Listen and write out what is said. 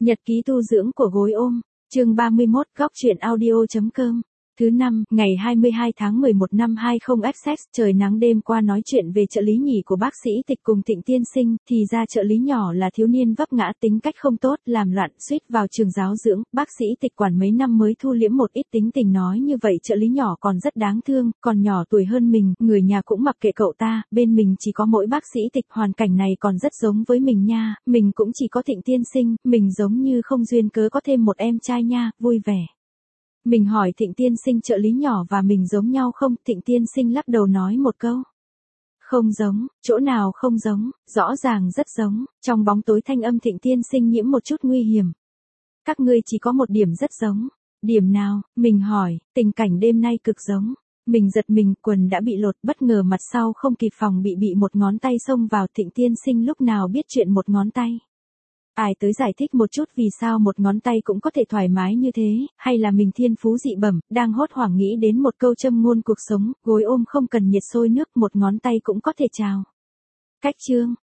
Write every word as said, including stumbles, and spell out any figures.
Nhật ký tu dưỡng của gối ôm, chương ba mươi mốt, góc truyện audio.com. Thứ năm, ngày hai mươi hai tháng mười một năm hai không F S, trời nắng đêm qua nói chuyện về trợ lý nhì của bác sĩ Tịch cùng Thịnh tiên sinh, thì ra trợ lý nhỏ là thiếu niên vấp ngã, tính cách không tốt, làm loạn, suýt vào trường giáo dưỡng, bác sĩ Tịch quản mấy năm mới thu liễm một ít tính tình, nói như vậy trợ lý nhỏ còn rất đáng thương, còn nhỏ tuổi hơn mình, người nhà cũng mặc kệ cậu ta, bên mình chỉ có mỗi bác sĩ Tịch, hoàn cảnh này còn rất giống với mình nha, mình cũng chỉ có Thịnh tiên sinh, mình giống như không duyên cớ có thêm một em trai nha, vui vẻ. Mình hỏi Thịnh tiên sinh trợ lý nhỏ và mình giống nhau không? Thịnh tiên sinh lắc đầu nói một câu. Không giống, chỗ nào không giống, rõ ràng rất giống. Trong bóng tối thanh âm Thịnh tiên sinh nhiễm một chút nguy hiểm. Các ngươi chỉ có một điểm rất giống. Điểm nào? Mình hỏi, tình cảnh đêm nay cực giống. Mình giật mình, quần đã bị lột, bất ngờ mặt sau không kịp phòng bị bị một ngón tay xông vào. Thịnh tiên sinh lúc nào biết chuyện một ngón tay. Ai tới giải thích một chút vì sao một ngón tay cũng có thể thoải mái như thế, hay là mình thiên phú dị bẩm, đang hốt hoảng nghĩ đến một câu châm ngôn cuộc sống, gối ôm không cần nhiệt sôi nước, một ngón tay cũng có thể chào. Cách chương,